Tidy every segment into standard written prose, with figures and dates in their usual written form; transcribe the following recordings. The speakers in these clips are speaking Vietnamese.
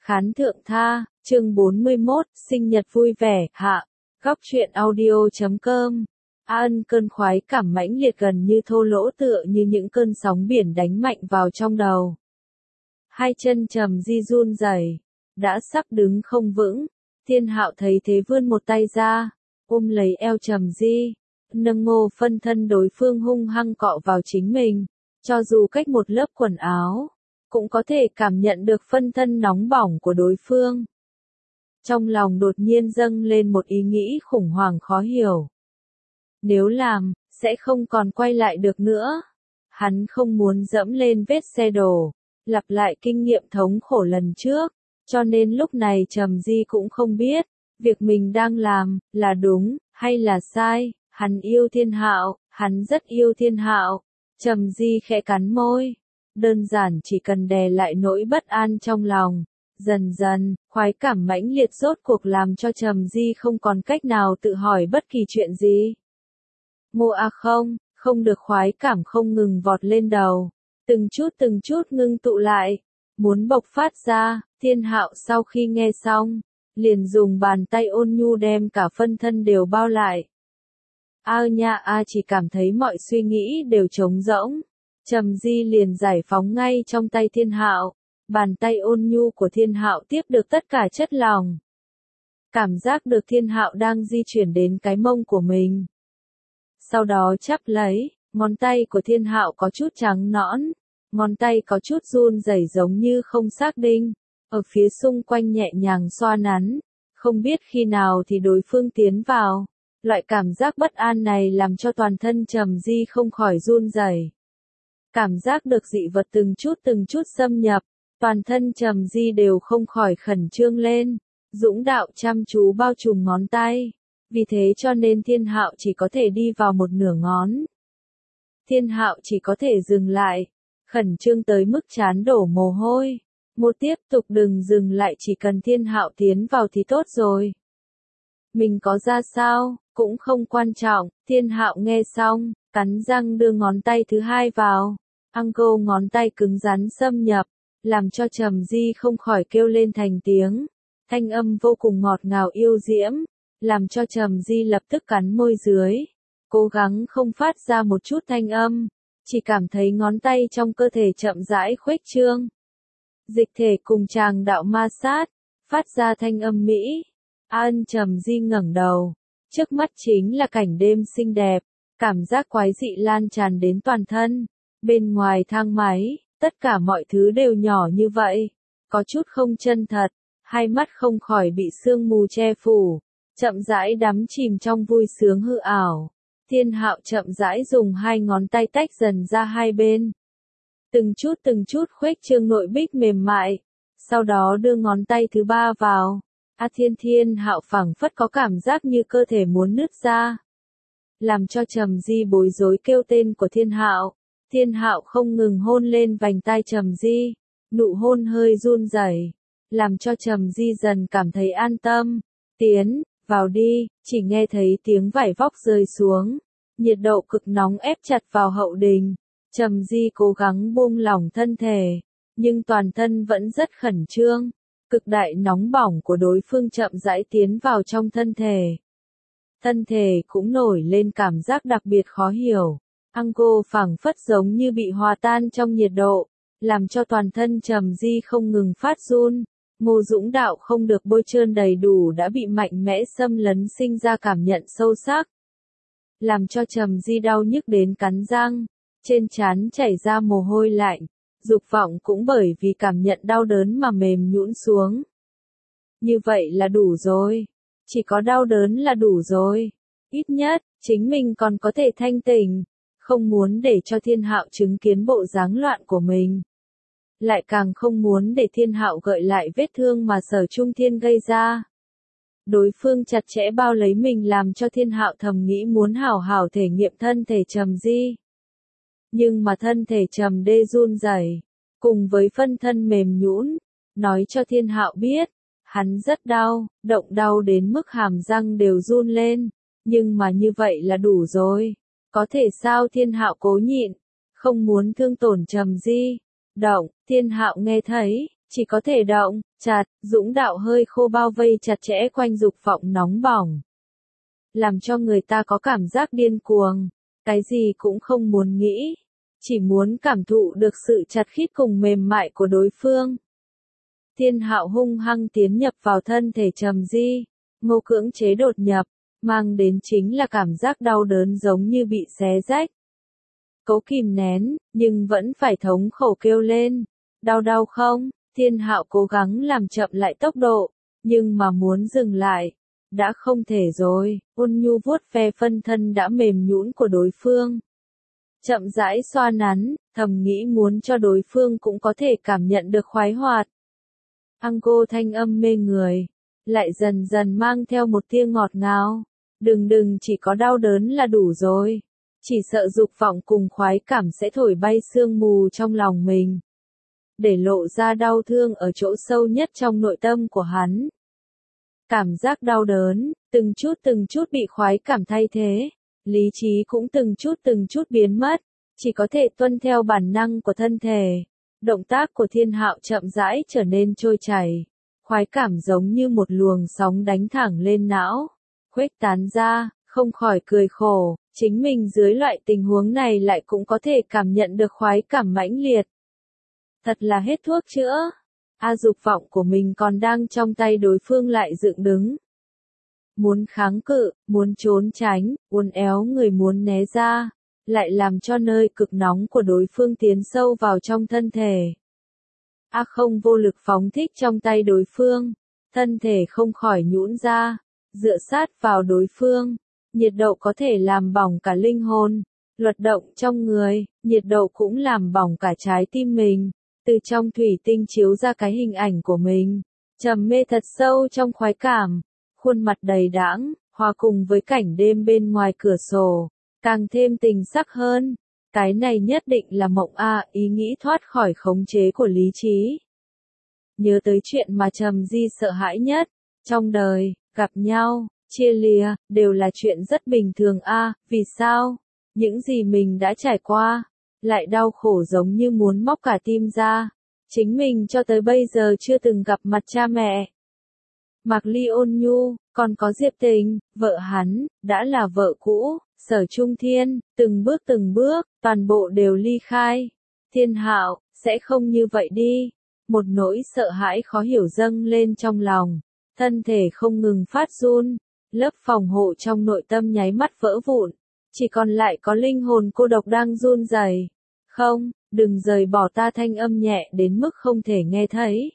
Khán thượng tha, chương 41, sinh nhật vui vẻ, hạ. Góc truyện audio.com. Ân cơn khoái cảm mãnh liệt gần như thô lỗ tựa như những cơn sóng biển đánh mạnh vào trong đầu. Hai chân Trầm Di run rẩy, đã sắp đứng không vững. Thiên Hạo thấy thế vươn một tay ra, ôm lấy eo Trầm Di, nâng ngô phân thân đối phương hung hăng cọ vào chính mình, cho dù cách một lớp quần áo, cũng có thể cảm nhận được phân thân nóng bỏng của đối phương. Trong lòng đột nhiên dâng lên một ý nghĩ khủng hoảng khó hiểu. Nếu làm, sẽ không còn quay lại được nữa. Hắn không muốn dẫm lên vết xe đổ, lặp lại kinh nghiệm thống khổ lần trước, cho nên lúc này Trầm Di cũng không biết, việc mình đang làm, là đúng, hay là sai. Hắn yêu Thiên Hạo, hắn rất yêu Thiên Hạo. Trầm Di khẽ cắn môi. Đơn giản chỉ cần đè lại nỗi bất an trong lòng. Dần dần, khoái cảm mãnh liệt rốt cuộc làm cho Trầm Di không còn cách nào tự hỏi bất kỳ chuyện gì. Không được, khoái cảm không ngừng vọt lên đầu. Từng chút ngưng tụ lại. Muốn bộc phát ra. Thiên Hạo sau khi nghe xong, liền dùng bàn tay ôn nhu đem cả phân thân đều bao lại. Chỉ cảm thấy mọi suy nghĩ đều trống rỗng. Trầm Di liền giải phóng ngay trong tay Thiên Hạo. Bàn tay ôn nhu của Thiên Hạo tiếp được tất cả chất lòng. Cảm giác được Thiên Hạo đang di chuyển đến cái mông của mình. Sau đó chắp lấy, ngón tay của Thiên Hạo có chút trắng nõn, ngón tay có chút run rẩy giống như không xác định, ở phía xung quanh nhẹ nhàng xoa nắn, không biết khi nào thì đối phương tiến vào. Loại cảm giác bất an này làm cho toàn thân Trầm Di không khỏi run rẩy. Cảm giác được dị vật từng chút xâm nhập, toàn thân Trầm Di đều không khỏi khẩn trương lên, dũng đạo chăm chú bao trùm ngón tay, vì thế cho nên Thiên Hạo chỉ có thể đi vào một nửa ngón. Thiên Hạo chỉ có thể dừng lại, khẩn trương tới mức trán đổ mồ hôi. Tiếp tục đừng dừng lại, chỉ cần Thiên Hạo tiến vào thì tốt rồi. Mình có ra sao, cũng không quan trọng. Thiên Hạo nghe xong, cắn răng đưa ngón tay thứ hai vào. Ngón tay cứng rắn xâm nhập, làm cho Trầm Di không khỏi kêu lên thành tiếng. Thanh âm vô cùng ngọt ngào yêu diễm, làm cho Trầm Di lập tức cắn môi dưới, cố gắng không phát ra một chút thanh âm, chỉ cảm thấy ngón tay trong cơ thể chậm rãi khuếch trương. Dịch thể cùng tràng đạo ma sát, phát ra thanh âm mỹ. Trầm Di ngẩng đầu, trước mắt chính là cảnh đêm xinh đẹp, cảm giác quái dị lan tràn đến toàn thân. Bên ngoài thang máy, tất cả mọi thứ đều nhỏ như vậy, có chút không chân thật, hai mắt không khỏi bị sương mù che phủ, chậm rãi đắm chìm trong vui sướng hư ảo. Thiên Hạo chậm rãi dùng hai ngón tay tách dần ra hai bên. Từng chút khuếch trương nội bích mềm mại, sau đó đưa ngón tay thứ ba vào. Thiên Hạo phảng phất có cảm giác như cơ thể muốn nứt ra, làm cho Trầm Di bối rối kêu tên của Thiên Hạo. Thiên Hạo không ngừng hôn lên vành tai Trầm Di, nụ hôn hơi run rẩy, làm cho Trầm Di dần cảm thấy an tâm. Tiến vào đi, chỉ nghe thấy tiếng vải vóc rơi xuống, nhiệt độ cực nóng ép chặt vào hậu đình. Trầm Di cố gắng buông lỏng thân thể, nhưng toàn thân vẫn rất khẩn trương. Cực đại nóng bỏng của đối phương chậm rãi tiến vào trong thân thể. Thân thể cũng nổi lên cảm giác đặc biệt khó hiểu. Phảng phất giống như bị hòa tan trong nhiệt độ, làm cho toàn thân Trầm Di không ngừng phát run. Dũng đạo không được bôi trơn đầy đủ đã bị mạnh mẽ xâm lấn sinh ra cảm nhận sâu sắc, làm cho Trầm Di đau nhức đến cắn răng, trên trán chảy ra mồ hôi lạnh, dục vọng cũng bởi vì cảm nhận đau đớn mà mềm nhũn xuống. Như vậy là đủ rồi, chỉ có đau đớn là đủ rồi, ít nhất chính mình còn có thể thanh tỉnh, không muốn để cho Thiên Hạo chứng kiến bộ dáng loạn của mình. Lại càng không muốn để Thiên Hạo gợi lại vết thương mà Sở Trung Thiên gây ra. Đối phương chặt chẽ bao lấy mình làm cho Thiên Hạo thầm nghĩ muốn hảo hảo thể nghiệm thân thể Trầm Di. Nhưng mà thân thể Trầm Đê run rẩy, cùng với phân thân mềm nhũn, nói cho Thiên Hạo biết, hắn rất đau, động đau đến mức hàm răng đều run lên, nhưng mà như vậy là đủ rồi. Có thể sao? Thiên Hạo cố nhịn, không muốn thương tổn Trầm Di. Thiên Hạo nghe thấy, chỉ có thể động, chặt, dũng đạo hơi khô bao vây chặt chẽ quanh dục vọng nóng bỏng. Làm cho người ta có cảm giác điên cuồng, cái gì cũng không muốn nghĩ, chỉ muốn cảm thụ được sự chặt khít cùng mềm mại của đối phương. Thiên Hạo hung hăng tiến nhập vào thân thể Trầm Di, Ngô cưỡng chế đột nhập, mang đến chính là cảm giác đau đớn giống như bị xé rách. Cố kìm nén, nhưng vẫn phải thống khổ kêu lên. Đau không? Thiên Hạo cố gắng làm chậm lại tốc độ, nhưng mà muốn dừng lại, đã không thể rồi. Ôn nhu vuốt ve phân thân đã mềm nhũn của đối phương. Chậm rãi xoa nắn, thầm nghĩ muốn cho đối phương cũng có thể cảm nhận được khoái hoạt. Ango thanh âm mê người, lại dần dần mang theo một tia ngọt ngào. Đừng chỉ có đau đớn là đủ rồi. Chỉ sợ dục vọng cùng khoái cảm sẽ thổi bay sương mù trong lòng mình. Để lộ ra đau thương ở chỗ sâu nhất trong nội tâm của hắn. Cảm giác đau đớn, từng chút bị khoái cảm thay thế. Lý trí cũng từng chút biến mất. Chỉ có thể tuân theo bản năng của thân thể. Động tác của Thiên Hạo chậm rãi trở nên trôi chảy. Khoái cảm giống như một luồng sóng đánh thẳng lên não. Khuếch tán ra, không khỏi cười khổ. Chính mình dưới loại tình huống này lại cũng có thể cảm nhận được khoái cảm mãnh liệt. Thật là hết thuốc chữa. Dục vọng của mình còn đang trong tay đối phương lại dựng đứng. Muốn kháng cự, muốn trốn tránh, uốn éo người muốn né ra, lại làm cho nơi cực nóng của đối phương tiến sâu vào trong thân thể. Không vô lực phóng thích trong tay đối phương, thân thể không khỏi nhũn ra, dựa sát vào đối phương. Nhiệt độ có thể làm bỏng cả linh hồn, luật động trong người, nhiệt độ cũng làm bỏng cả trái tim mình. Từ trong thủy tinh chiếu ra cái hình ảnh của mình, trầm mê thật sâu trong khoái cảm, khuôn mặt đầy đãng, hòa cùng với cảnh đêm bên ngoài cửa sổ, càng thêm tình sắc hơn. Cái này nhất định là mộng ý nghĩ thoát khỏi khống chế của lý trí. Nhớ tới chuyện mà Trầm Di sợ hãi nhất, trong đời, gặp nhau, chia lìa, đều là chuyện rất bình thường vì sao? Những gì mình đã trải qua, lại đau khổ giống như muốn móc cả tim ra. Chính mình cho tới bây giờ chưa từng gặp mặt cha mẹ. Mạc Ly ôn nhu, còn có Diệp Tình, vợ hắn, đã là vợ cũ, Sở Trung Thiên, từng bước, toàn bộ đều ly khai. Thiên Hạo, sẽ không như vậy đi. Một nỗi sợ hãi khó hiểu dâng lên trong lòng, thân thể không ngừng phát run, lớp phòng hộ trong nội tâm nháy mắt vỡ vụn, chỉ còn lại có linh hồn cô độc đang run rẩy. Không, đừng rời bỏ ta, thanh âm nhẹ đến mức không thể nghe thấy.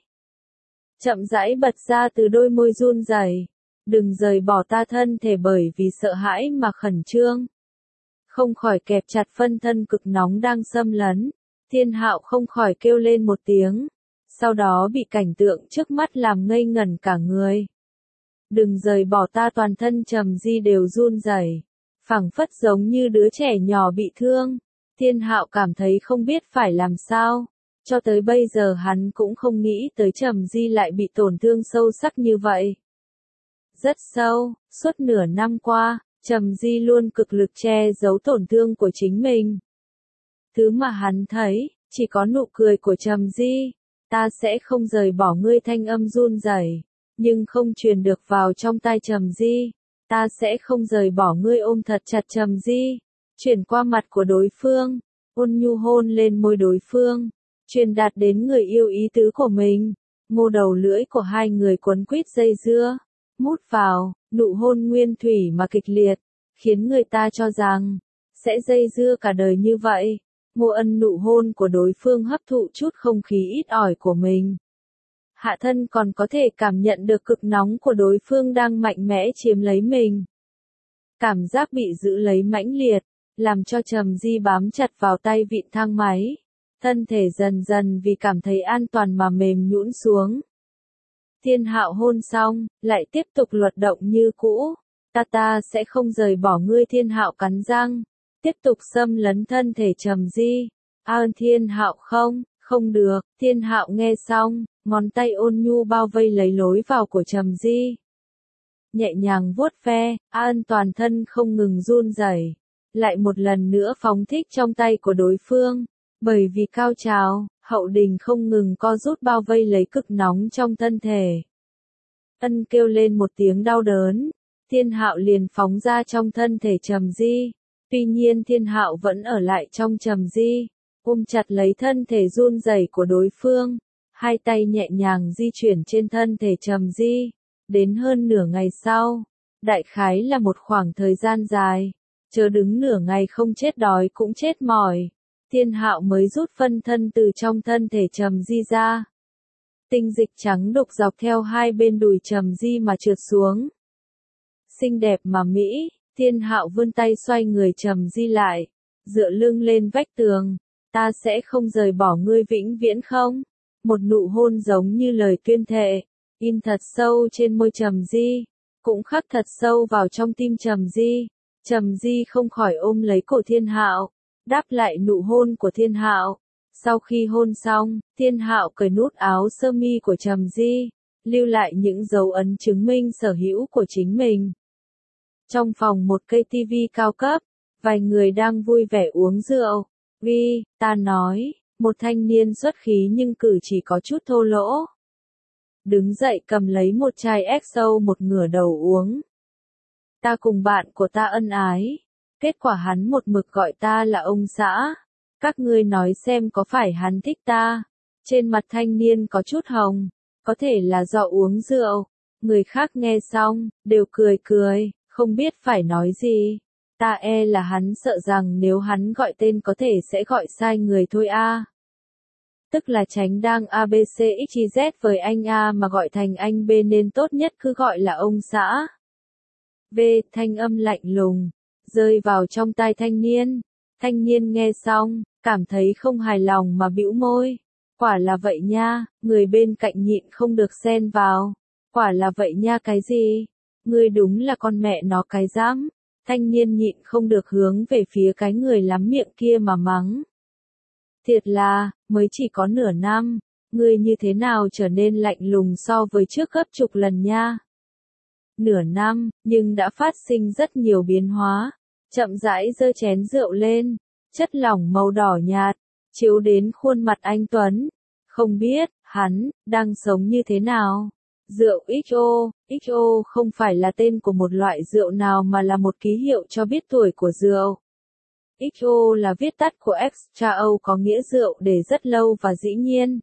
Chậm rãi bật ra từ đôi môi run rẩy. Đừng rời bỏ ta, thân thể bởi vì sợ hãi mà khẩn trương. Không khỏi kẹp chặt phân thân cực nóng đang xâm lấn. Thiên Hạo không khỏi kêu lên một tiếng. Sau đó bị cảnh tượng trước mắt làm ngây ngẩn cả người. Đừng rời bỏ ta, toàn thân Trầm Di đều run rẩy, phảng phất giống như đứa trẻ nhỏ bị thương. Thiên Hạo cảm thấy không biết phải làm sao. Cho tới bây giờ hắn cũng không nghĩ tới Trầm Di lại bị tổn thương sâu sắc như vậy. Rất sâu, suốt nửa năm qua, Trầm Di luôn cực lực che giấu tổn thương của chính mình. Thứ mà hắn thấy, chỉ có nụ cười của Trầm Di. Ta sẽ không rời bỏ ngươi, thanh âm run rẩy, nhưng không truyền được vào trong tai Trầm Di. Ta sẽ không rời bỏ ngươi, ôm thật chặt Trầm Di. Chuyển qua mặt của đối phương, ôn nhu hôn lên môi đối phương, truyền đạt đến người yêu ý tứ của mình. Ngô đầu lưỡi của hai người quấn quýt dây dưa, mút vào, nụ hôn nguyên thủy mà kịch liệt, khiến người ta cho rằng sẽ dây dưa cả đời như vậy. Ngô Ân nụ hôn của đối phương hấp thụ chút không khí ít ỏi của mình. Hạ thân còn có thể cảm nhận được cực nóng của đối phương đang mạnh mẽ chiếm lấy mình. Cảm giác bị giữ lấy mãnh liệt, làm cho Trầm Di bám chặt vào tay vịn thang máy. Thân thể dần dần vì cảm thấy an toàn mà mềm nhũn xuống. Thiên Hạo hôn xong, lại tiếp tục luật động như cũ. Ta sẽ không rời bỏ ngươi, Thiên Hạo cắn răng. Tiếp tục xâm lấn thân thể Trầm Di. Thiên Hạo không được. Thiên Hạo nghe xong, ngón tay ôn nhu bao vây lấy lối vào của Trầm Di. Nhẹ nhàng vuốt ve, toàn thân không ngừng run rẩy, lại một lần nữa phóng thích trong tay của đối phương. Bởi vì cao trào, Hậu đình không ngừng co rút bao vây lấy cực nóng trong thân thể. Ân kêu lên một tiếng đau đớn, Thiên Hạo liền phóng ra trong thân thể Trầm Di. Tuy nhiên Thiên Hạo vẫn ở lại trong Trầm Di, ôm chặt lấy thân thể run rẩy của đối phương, hai tay nhẹ nhàng di chuyển trên thân thể Trầm Di. Đến hơn nửa ngày sau, đại khái là một khoảng thời gian dài, chờ đứng nửa ngày không chết đói cũng chết mỏi, Thiên Hạo mới rút phân thân từ trong thân thể Trầm Di ra. Tinh dịch trắng đục dọc theo hai bên đùi Trầm Di mà trượt xuống. Xinh đẹp mà mỹ, Thiên Hạo vươn tay xoay người Trầm Di lại, dựa lưng lên vách tường, ta sẽ không rời bỏ ngươi vĩnh viễn không? Một nụ hôn giống như lời tuyên thệ, in thật sâu trên môi Trầm Di, cũng khắc thật sâu vào trong tim Trầm Di. Trầm Di không khỏi ôm lấy cổ Thiên Hạo, đáp lại nụ hôn của Thiên Hạo. Sau khi hôn xong, Thiên Hạo cởi nút áo sơ mi của Trầm Di, lưu lại những dấu ấn chứng minh sở hữu của chính mình. Trong phòng một cây tivi cao cấp, vài người đang vui vẻ uống rượu. Vi, ta nói, một thanh niên xuất khí nhưng cử chỉ có chút thô lỗ. Đứng dậy cầm lấy một chai XO một ngửa đầu uống. Ta cùng bạn của ta ân ái, kết quả hắn một mực gọi ta là ông xã. Các ngươi nói xem có phải hắn thích ta? Trên mặt thanh niên có chút hồng, có thể là do uống rượu. Người khác nghe xong, đều cười cười, không biết phải nói gì. Ta e là hắn sợ rằng nếu hắn gọi tên có thể sẽ gọi sai người thôi a. Tức là tránh đang ABCXYZ với anh A mà gọi thành anh B nên tốt nhất cứ gọi là ông xã. V. Thanh âm lạnh lùng, rơi vào trong tai thanh niên. Thanh niên nghe xong, cảm thấy không hài lòng mà bĩu môi. Quả là vậy nha, người bên cạnh nhịn không được xen vào. Quả là vậy nha cái gì? Ngươi đúng là con mẹ nó cái dám. Thanh niên nhịn không được hướng về phía cái người lắm miệng kia mà mắng. Thiệt là, mới chỉ có nửa năm, ngươi như thế nào trở nên lạnh lùng so với trước gấp chục lần nha. Nửa năm, nhưng đã phát sinh rất nhiều biến hóa. Chậm rãi giơ chén rượu lên, chất lỏng màu đỏ nhạt, chiếu đến khuôn mặt anh Tuấn. Không biết, hắn, đang sống như thế nào? Rượu XO không phải là tên của một loại rượu nào mà là một ký hiệu cho biết tuổi của rượu. XO là viết tắt của Extra O có nghĩa rượu để rất lâu và dĩ nhiên.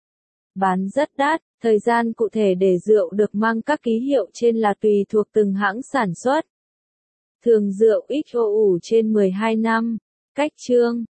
Bán rất đắt, thời gian cụ thể để rượu được mang các ký hiệu trên là tùy thuộc từng hãng sản xuất. Thường rượu XO ủ trên 12 năm. Cách chương